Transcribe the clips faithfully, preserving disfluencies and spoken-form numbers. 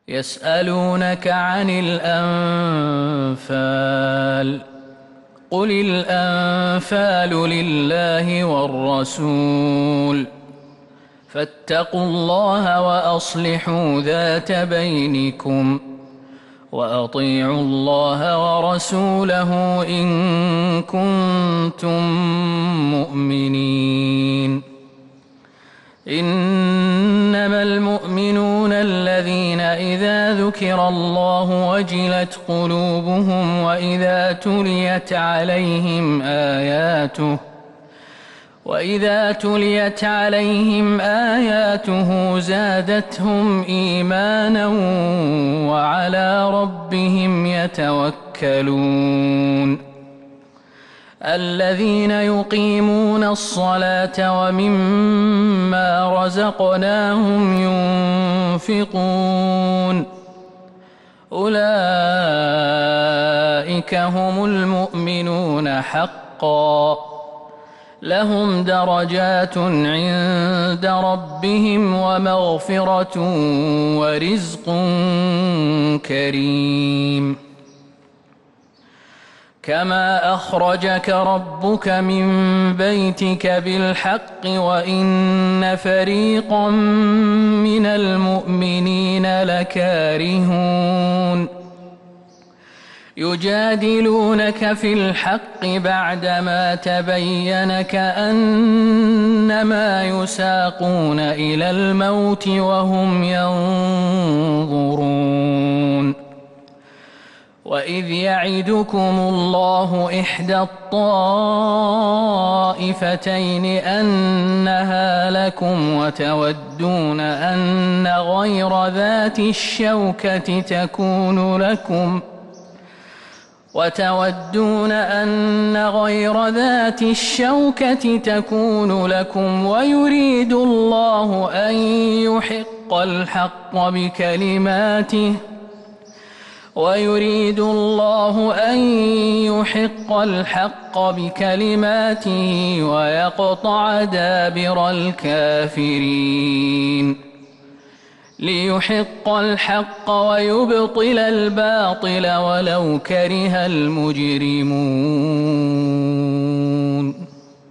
يسألونك عن الأنفال قل الأنفال لله والرسول فاتقوا الله وأصلحوا ذات بينكم وأطيعوا الله ورسوله إن كنتم مؤمنين. إنما المؤمنون الذين إذا ذكر الله وجلت قلوبهم وإذا تليت عليهم آياته وإذا تليت عليهم آياته زادتهم إيمانا وعلى ربهم يتوكلون. الذين يقيمون الصلاة ومما رزقناهم ينفقون أولئك هم المؤمنون حقا لهم درجات عند ربهم ومغفرة ورزق كريم. كما أخرجك ربك من بيتك بالحق وإن فريقا من المؤمنين لكارهون يجادلونك في الحق بعدما تبين كأنما يساقون إلى الموت وهم ينظرون. وإذ يعدكم الله إحدى الطائفتين أنها لكم وتودون أن غير ذات الشوكة تكون لكم وتودون أن غير ذات الشوكة تكون لكم ويريد الله أن يحق الحق بكلماته ويريد الله أن يحق الحق بكلماته ويقطع دابر الكافرين ليحق الحق ويبطل الباطل ولو كره المجرمون.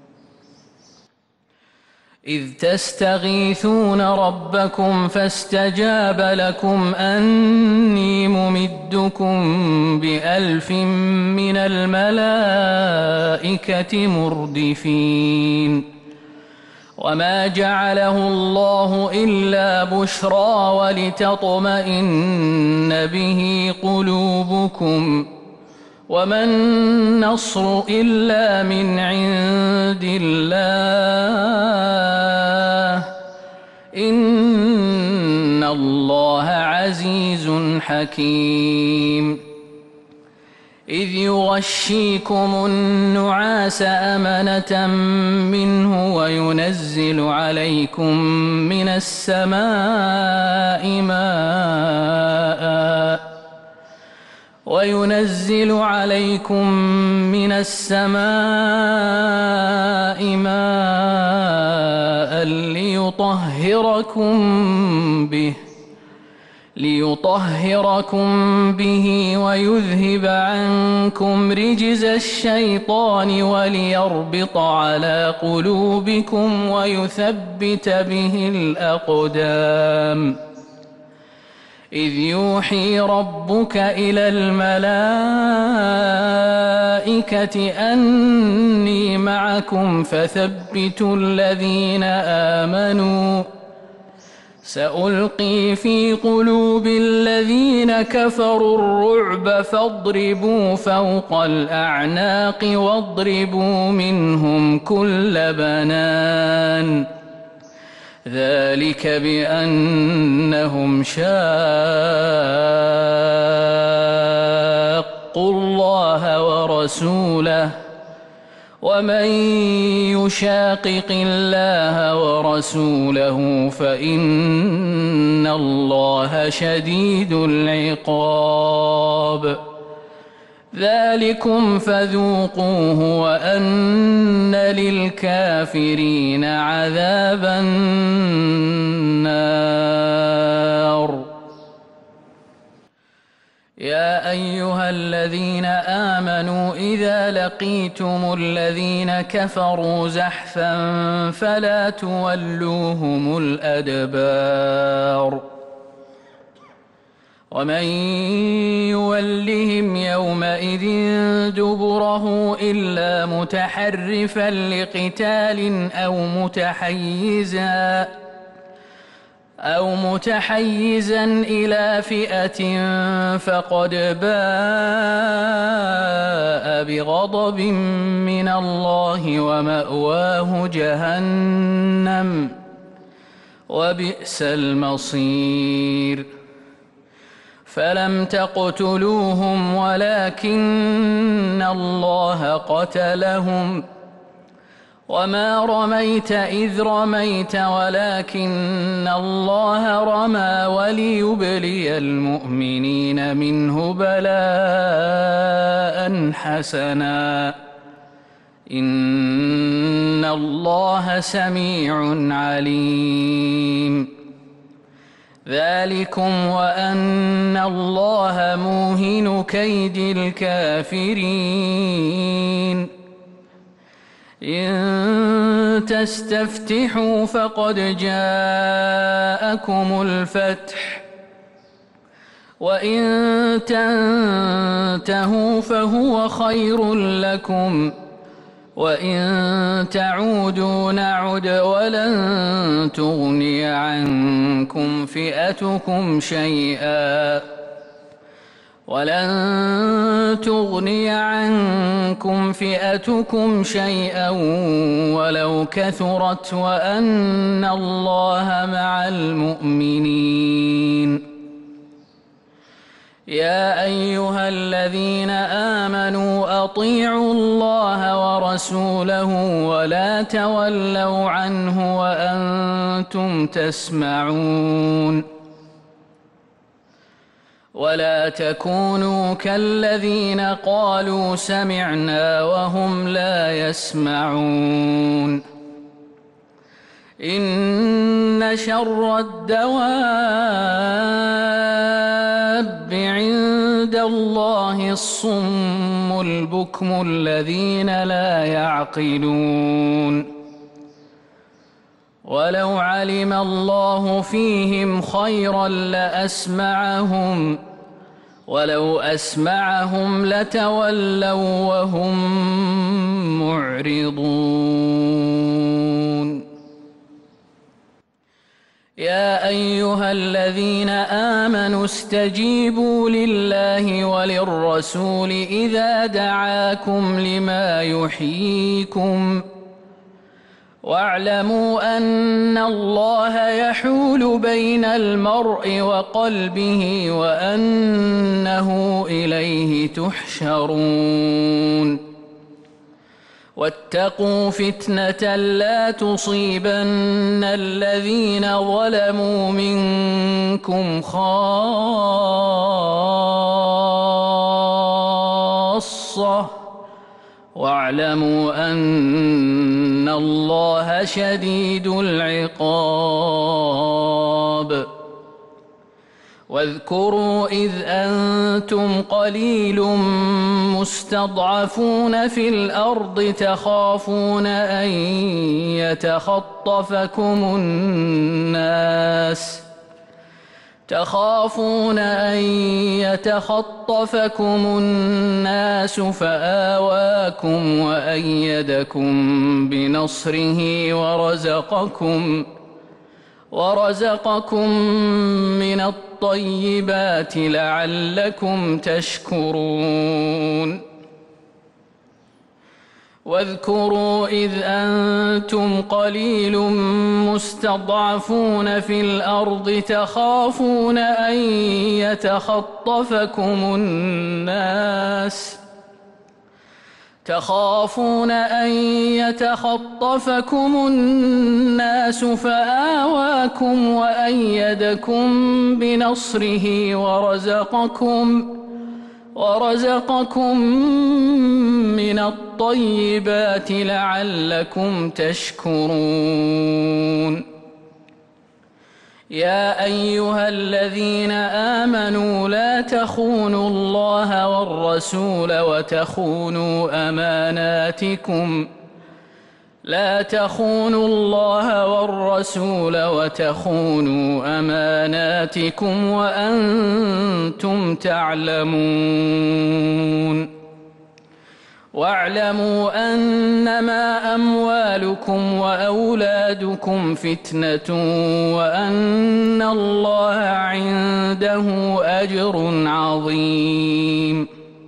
إذ تستغيثون ربكم فاستجاب لكم أني ممدكم بألف من الملائكة مردفين. وما جعله الله إلا بشرى ولتطمئن به قلوبكم وما النصر إلا من عند الله إن الله عزيز حكيم. إذ يغشيكم النعاس أمنة منه وينزل عليكم من السماء ماء وينزل عليكم من السماء ماء ليطهركم به ليطهركم به ويذهب عنكم رجز الشيطان وليربط على قلوبكم ويثبت به الأقدام. إذ يوحي ربك إلى الملائكة أني معكم فثبتوا الذين آمنوا سألقي في قلوب الذين كفروا الرعب فاضربوا فوق الأعناق واضربوا منهم كل بنان ذلك بأنهم شاقوا الله ورسوله ومن يشاقق الله ورسوله فإن الله شديد العقاب. ذلكم فذوقوه وأن للكافرين عذاب النار. أيها الذين آمنوا إذا لقيتم الذين كفروا زحفا فلا تولوهم الأدبار ومن يولهم يومئذ دبره إلا متحرفا لقتال أو متحيزا أو متحيزا إلى فئة فقد باء بغضب من الله ومأواه جهنم وبئس المصير فلم تقتلوهم ولكن الله قتلهم وما رميت إذ رميت ولكن الله رمى وليبلي المؤمنين منه بلاء حسنا إن الله سميع عليم ذلكم وأن الله موهن كيد الكافرين إن تستفتحوا فقد جاءكم الفتح وإن تنتهوا فهو خير لكم وإن تعودوا نعد ولن تغني عنكم فئتكم شيئا ولن تغني عنكم فئتكم شيئا ولو كثرت وأن الله مع المؤمنين يا أيها الذين آمنوا أطيعوا الله ورسوله ولا تولوا عنه وأنتم تسمعون ولا تكونوا كالذين قالوا سمعنا وهم لا يسمعون إن شر الدواب عند الله الصم البكم الذين لا يعقلون ولو علم الله فيهم خيرا لأسمعهم ولو أسمعهم لتولوا وهم معرضون يا أيها الذين آمنوا استجيبوا لله وللرسول إذا دعاكم لما يحييكم واعلموا أن الله يحول بين المرء وقلبه وأنه إليه تحشرون واتقوا فتنة لا تصيبن الذين ظلموا منكم خاصة واعلموا أن الله شديد العقاب واذكروا إذ أنتم قليل مستضعفون في الأرض تخافون أن يتخطفكم الناس تخافون أن يتخطفكم الناس فآواكم وأيدكم بنصره ورزقكم ورزقكم من الطيبات لعلكم تشكرون واذكروا إذ أنتم قليل مستضعفون في الأرض تخافون أن يتخطفكم الناس تخافون أن يتخطفكم الناس فآواكم وأيدكم بنصره ورزقكم ورزقكم من الطيبات لعلكم تشكرون يا أيها الذين آمنوا لا تخونوا الله والرسول وتخونوا أماناتكم لا تخونوا الله والرسول وتخونوا أماناتكم وأنتم تعلمون واعلموا أنما أموالكم وأولادكم فتنة وأن الله عنده أجر عظيم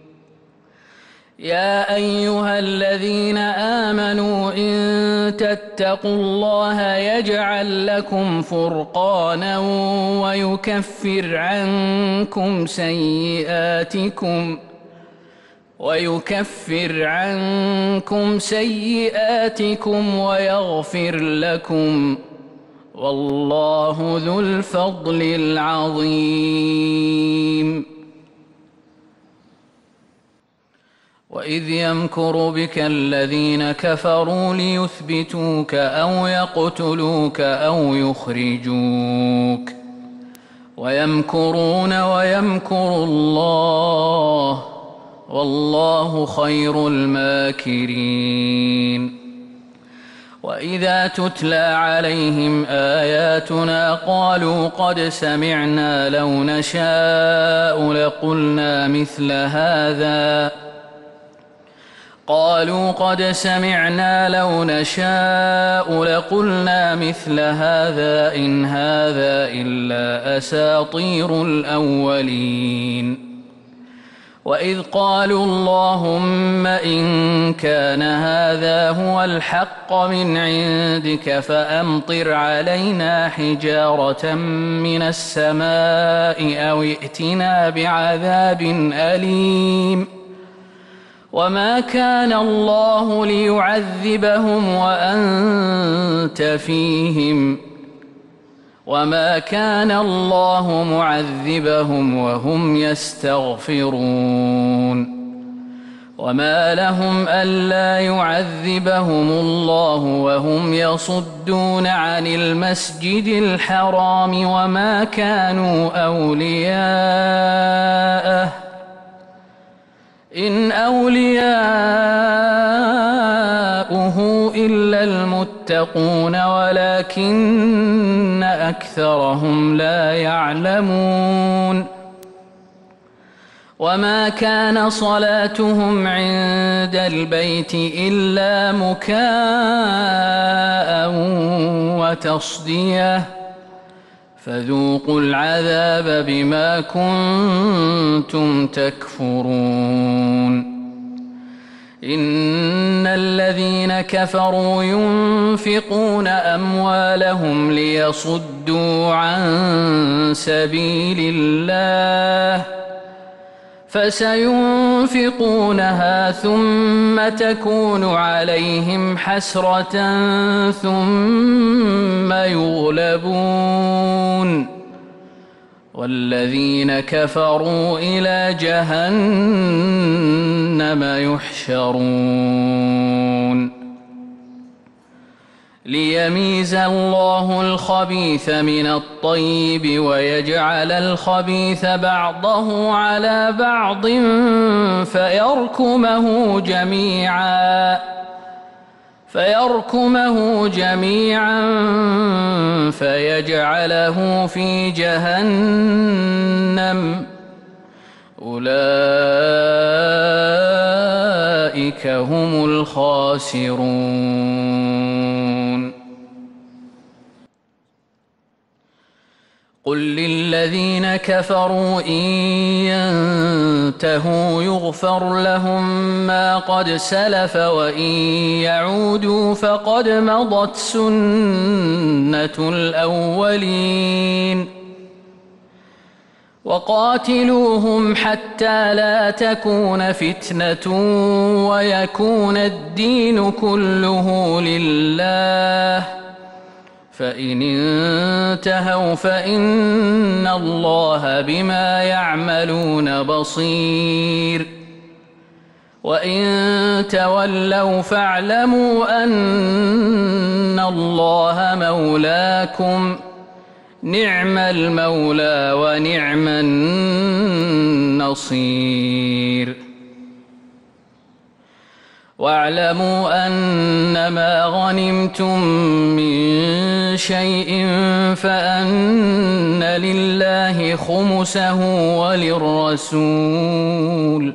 يا أيها الذين آمنوا إن تتقوا الله يجعل لكم فرقانا ويكفر عنكم سيئاتكم ويكفر عنكم سيئاتكم ويغفر لكم والله ذو الفضل العظيم وإذ يمكر بك الذين كفروا ليثبتوك أو يقتلوك أو يخرجوك ويمكرون ويمكر الله والله خير الماكرين وإذا تتلى عليهم آياتنا قالوا قد سمعنا لو نشاء لقلنا مثل هذا قالوا قد سمعنا لو نشاء لقلنا مثل هذا إن هذا إلا أساطير الأولين وإذ قالوا اللهم إن كان هذا هو الحق من عندك فأمطر علينا حجارة من السماء أو ائتنا بعذاب أليم وما كان الله ليعذبهم وأنت فيهم وما كان الله معذبهم وهم يستغفرون وما لهم ألا يعذبهم الله وهم يصدون عن المسجد الحرام وما كانوا أولياءه إن أولياؤه إلا المتقون ولكن أكثرهم لا يعلمون وما كان صلاتهم عند البيت إلا مكاء وتصدية فذوقوا العذاب بما كنتم تكفرون إن الذين كفروا ينفقون أموالهم ليصدوا عن سبيل الله فسينفقونها ثم تكون عليهم حسرة ثم يغلبون والذين كفروا إلى جهنم يحشرون ليميز الله الخبيث من الطيب ويجعل الخبيث بعضه على بعض فيركمه جميعا فيركمه جميعا فيجعله في جهنم أولئك هم الخاسرون قل للذين كفروا إن ينتهوا يغفر لهم ما قد سلف وإن يعودوا فقد مضت سنة الأولين وقاتلوهم حتى لا تكون فتنة ويكون الدين كله لله فإن انتهوا فإن الله بما يعملون بصير وإن تولوا فاعلموا أن الله مولاكم نعم المولى ونعم النصير. واعلموا أنما غنمتم من شيء فأن لله خمسه وللرسول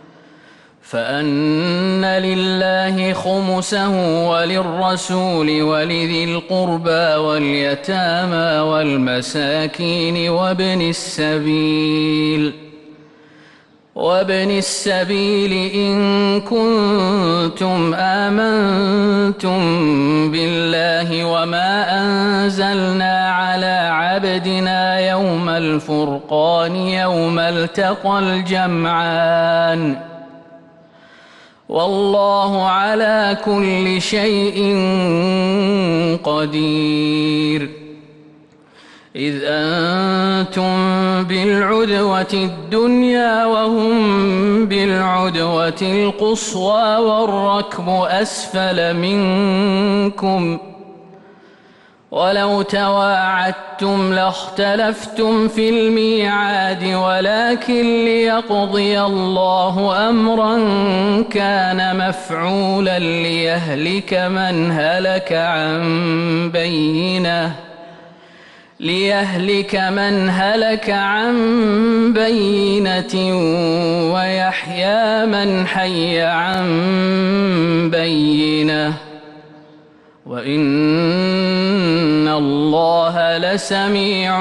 فأن لله خمسه وللرسول ولذي القربى واليتامى والمساكين وابن السبيل وابن السبيل إن كنتم آمنتم بالله وما أنزلنا على عبدنا يوم الفرقان يوم التقى الجمعان والله على كل شيء قدير. إذ أنتم بالعدوة الدنيا وهم بالعدوة القصوى والركب أسفل منكم ولو تواعدتم لاختلفتم في الميعاد ولكن ليقضي الله أمرا كان مفعولا ليهلك من هلك عن بينه ليهلك من هلك عن بينة ويحيى من حي عن بينة وإن الله لسميع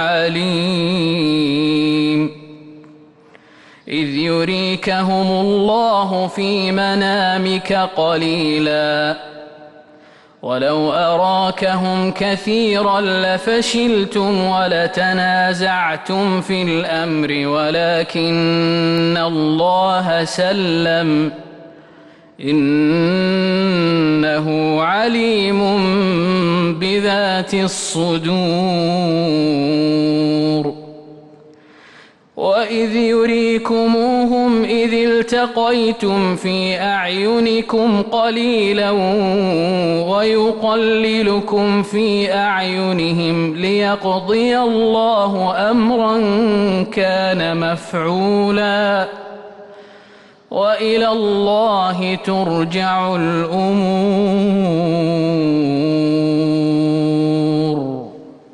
عليم. إذ يريكهم الله في منامك قليلا ولو أراكهم كثيرا لفشلتم ولتنازعتم في الأمر ولكن الله سلم إنه عليم بذات الصدور. وإذ يريكموهم إذ التقيتم في أعينكم قليلا ويقللكم في أعينهم ليقضي الله أمرا كان مفعولا وإلى الله ترجع الأمور.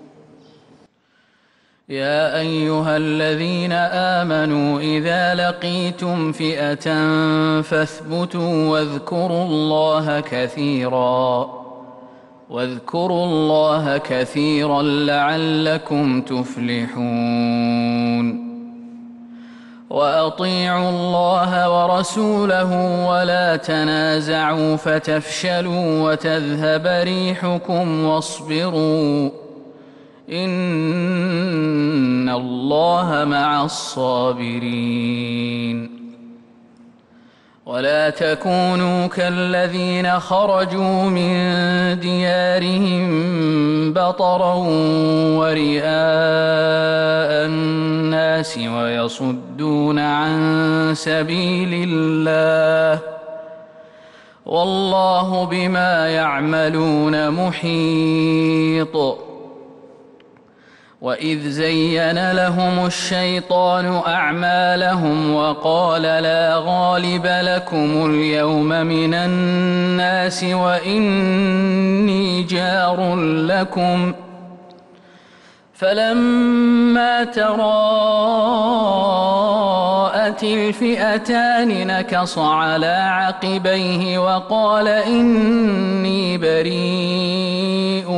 يا أيها الذين آمنوا إذا لقيتم فئة فاثبتوا واذكروا الله كثيرا واذكروا الله كثيرا لعلكم تفلحون. وأطيعوا الله ورسوله ولا تنازعوا فتفشلوا وتذهب ريحكم واصبروا إن الله مع الصابرين. ولا تكونوا كالذين خرجوا من ديارهم بطرا ورئاء الناس ويصدون عن سبيل الله والله بما يعملون محيط. وإذ زين لهم الشيطان أعمالهم وقال لا غالب لكم اليوم من الناس وإني جار لكم فلما تراءت الفئتان نكص على عقبيه وقال إني بريء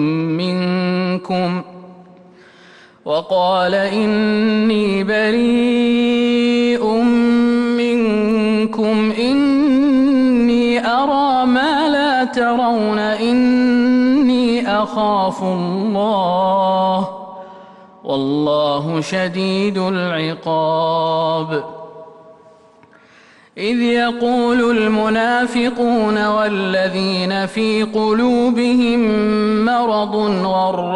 منكم وقال إني بريء منكم إني أرى ما لا ترون إني أخاف الله والله شديد العقاب. إذ يقول المنافقون والذين في قلوبهم مرض غر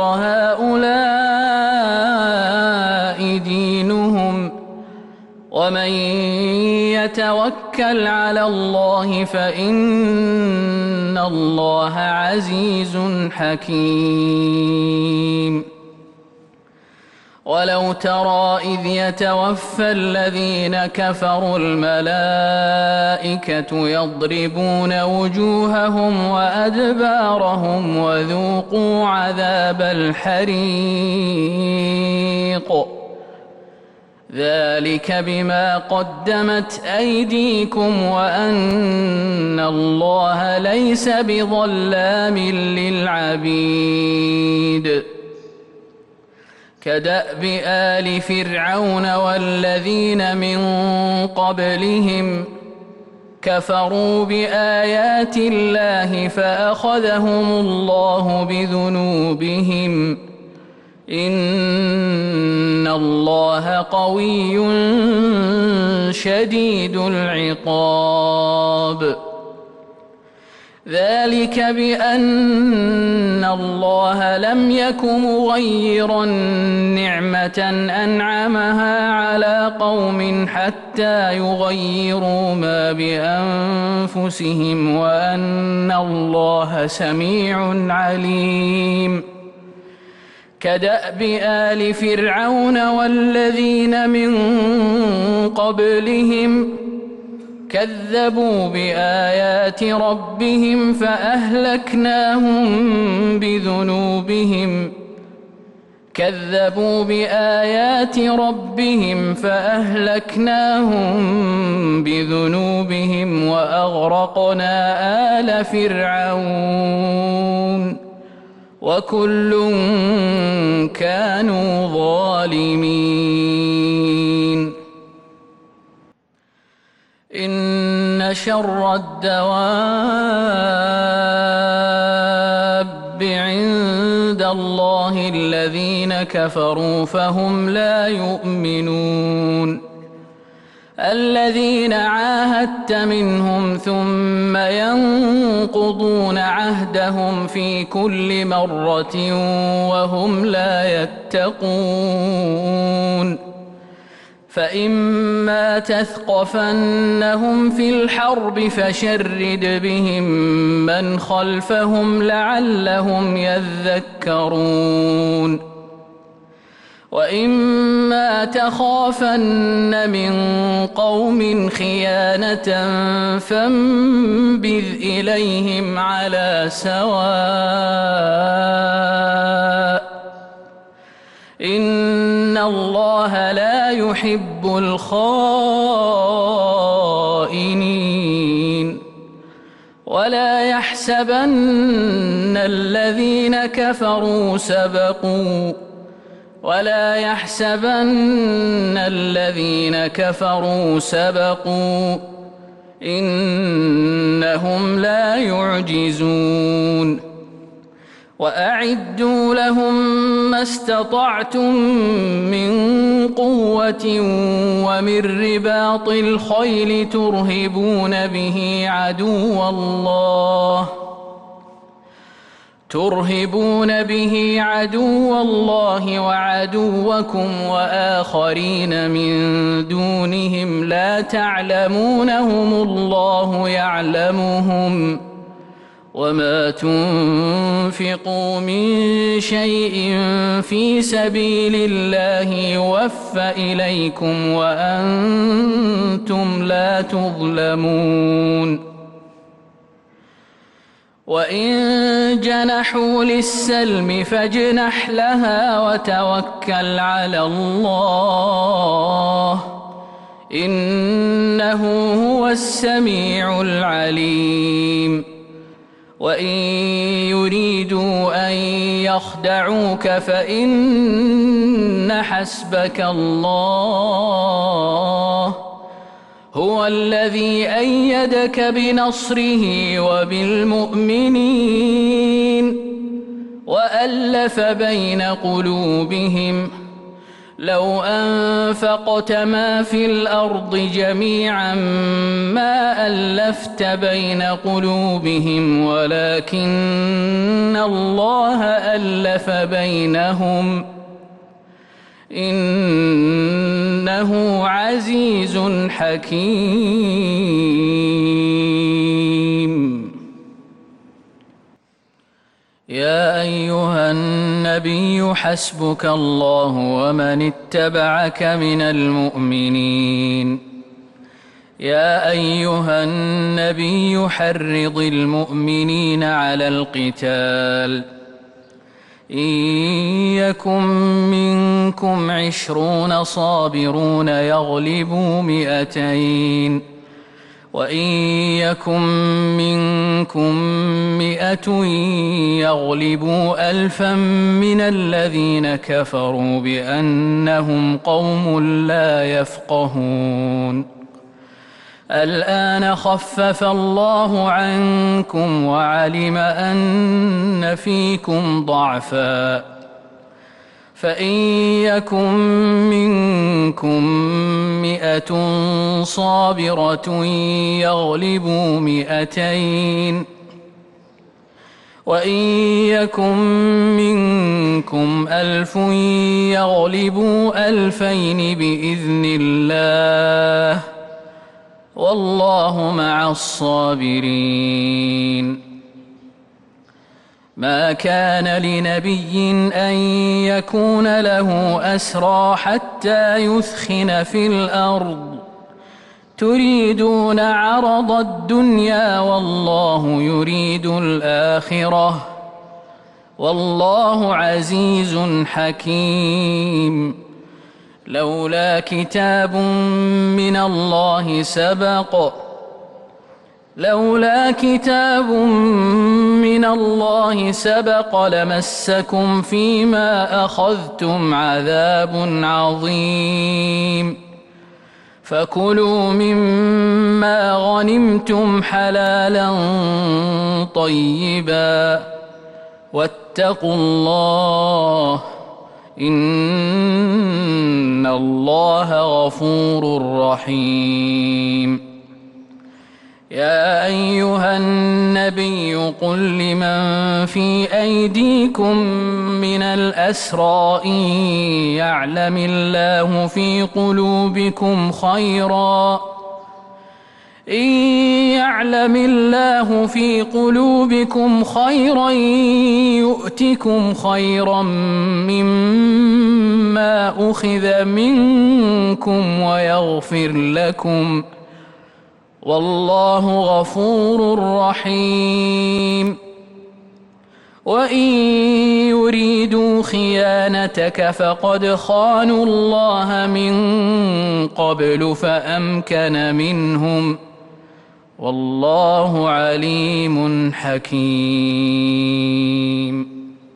هؤلاء دينهم ومن يتوكل على الله فإن الله عزيز حكيم. ولو ترى إذ يتوفى الذين كفروا الملائكة يضربون وجوههم وأدبارهم وذوقوا عذاب الحريق ذلك بما قدمت أيديكم وأن الله ليس بظلام للعبيد كدأب آل فرعون والذين من قبلهم كفروا بآيات الله فأخذهم الله بذنوبهم إن الله قوي شديد العقاب ذلك بأن الله لم يك مغيرا نعمة أنعمها على قوم حتى يغيروا ما بأنفسهم وأن الله سميع عليم كدأب آل فرعون والذين من قبلهم كذبوا بآيات ربهم فأهلكناهم بذنوبهم كذبوا بآيات ربهم فأهلكناهم بذنوبهم وأغرقنا آل فرعون وكل كانوا ظالمين إن شر الدواب عند الله الذين كفروا فهم لا يؤمنون الذين عاهدت منهم ثم ينقضون عهدهم في كل مرة وهم لا يتقون فإما تثقفنهم في الحرب فشرد بهم من خلفهم لعلهم يذكرون وإما تخافن من قوم خيانة فانبذ إليهم على سواء إن الله لا يحب الخائنين ولا يحسبن الذين كفروا سبقوا ولا يحسبن الذين كفروا سبقوا إنهم لا يعجزون وأعدوا لهم ما استطعتم من قوة ومن رباط الخيل ترهبون به عدو الله ترهبون به عدو الله وعدوكم وآخرين من دونهم لا تعلمونهم الله يعلمهم وما تنفقوا من شيء في سبيل الله يوفى إليكم وأنتم لا تظلمون وإن جنحوا للسلم فاجنح لها وتوكل على الله إنه هو السميع العليم وإن يريدوا أن يخدعوك فإن حسبك الله هو الذي أيدك بنصره وبالمؤمنين وألف بين قلوبهم لو أنفقت ما في الأرض جميعا ما ألفت بين قلوبهم ولكن الله ألف بينهم إنه عزيز حكيم يا أيها النبي حسبك الله ومن اتبعك من المؤمنين يا أيها النبي حرض المؤمنين على القتال إن يكن منكم عشرون صابرون يغلبوا مئتين وإن يكن منكم مئة يغلبوا ألفا من الذين كفروا بأنهم قوم لا يفقهون الآن خفف الله عنكم وعلم أن فيكم ضعفا فإن يكن منكم مئة صابرة يغلبوا مئتين وإن يكن منكم ألف يغلبوا ألفين بإذن الله والله مع الصابرين ما كان لنبي أن يكون له أسرى حتى يثخن في الأرض تريدون عرض الدنيا والله يريد الآخرة والله عزيز حكيم لولا كتاب من الله سبق لولا كتاب من الله سبق لمسكم فيما أخذتم عذاب عظيم فكلوا مما غنمتم حلالا طيبا واتقوا الله إن الله غفور رحيم يا أيها النبي قل لمن في أيديكم من الأسرى إن يعلم الله في قلوبكم خيرا إن يعلم الله في قلوبكم خيرا يؤتكم خيرا مما أخذ منكم ويغفر لكم والله غفور رحيم وإن يريدوا خيانتك فقد خانوا الله من قبل فأمكن منهم والله عليم حكيم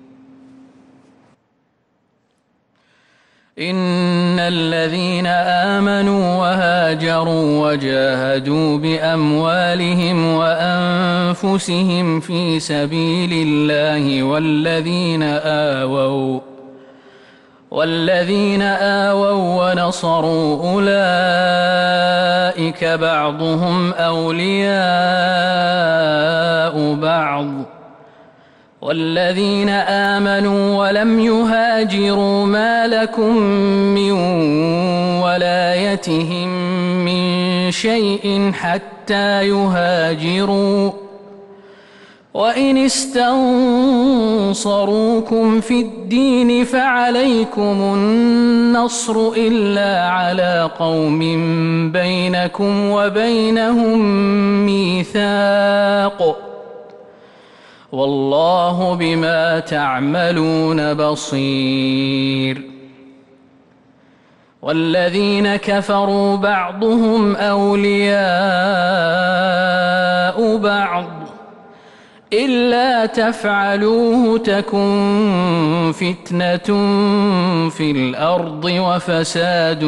إن الذين آمنوا وهاجروا وجاهدوا بأموالهم وأنفسهم في سبيل الله والذين آووا والذين آووا ونصروا أولئك بعضهم أولياء بعض والذين آمنوا ولم يهاجروا ما لكم من ولايتهم من شيء حتى يهاجروا وإن استنصروكم في الدين فعليكم النصر إلا على قوم بينكم وبينهم ميثاق والله بما تعملون بصير والذين كفروا بعضهم أولياء بعض إلا تفعلوه تكن فتنة في الأرض وفساد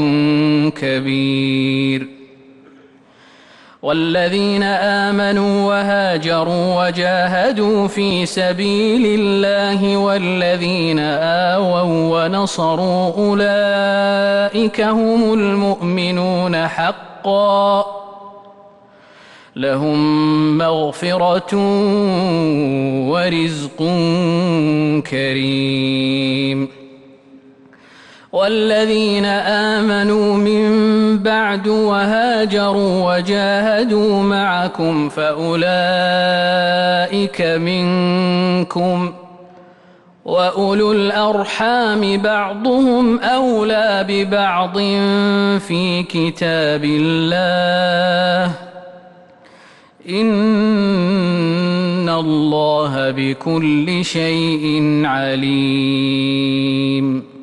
كبير والذين آمنوا وهاجروا وجاهدوا في سبيل الله والذين آووا ونصروا أولئك هم المؤمنون حقا لهم مغفرة ورزق كريم والذين آمنوا من بعد وهاجروا وجاهدوا معكم فأولئك منكم وأولو الأرحام بعضهم أولى ببعض في كتاب الله إن الله بكل شيء عليم.